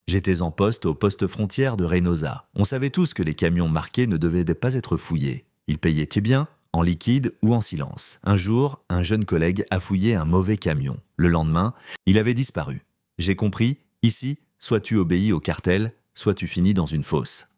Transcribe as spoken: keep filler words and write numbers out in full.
J'étais en poste au poste frontière de Reynosa. On savait tous que les camions marqués ne devaient pas être fouillés. Ils payaient bien, en liquide ou en silence. Un jour, un jeune collègue a fouillé un mauvais camion. Le lendemain, il avait disparu. J'ai compris, ici, soit tu obéis au cartel, soit tu finis dans une fosse.